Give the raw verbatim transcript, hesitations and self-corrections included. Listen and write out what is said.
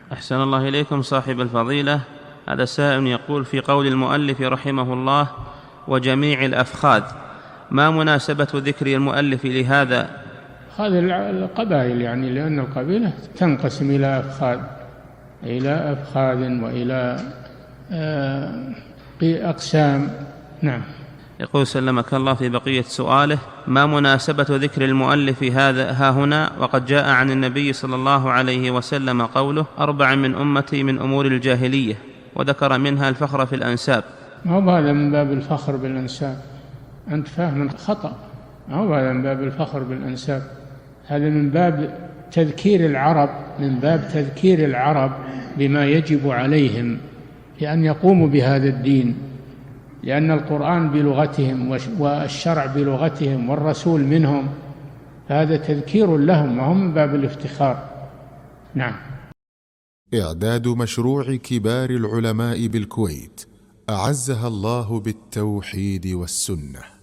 أحسن الله إليكم صاحب الفضيلة. هذا سائل يقول: في قول المؤلف رحمه الله وجميع الأفخاذ، ما مناسبة ذكر المؤلف لهذا؟ هذه القبائل، يعني لأن القبيلة تنقسم إلى أفخاذ إلى أفخاذ وإلى آه أقسام. نعم. يقول سلمك الله في بقية سؤاله: ما مناسبة ذكر المؤلف هذا ها هنا وقد جاء عن النبي صلى الله عليه وسلم قوله: أربع من أمتي من أمور الجاهلية، وذكر منها الفخر في الأنساب؟ ما هو هذا من باب الفخر بالأنساب، أنت فاهم خطأ. ما هو هذا من باب الفخر بالأنساب، هذا من باب تذكير العرب، من باب تذكير العرب بما يجب عليهم لأن يقوموا بهذا الدين، لأن القرآن بلغتهم والشرع بلغتهم والرسول منهم، هذا تذكير لهم وهم من باب الافتخار. نعم. إعداد مشروع كبار العلماء بالكويت أعزها الله بالتوحيد والسنة.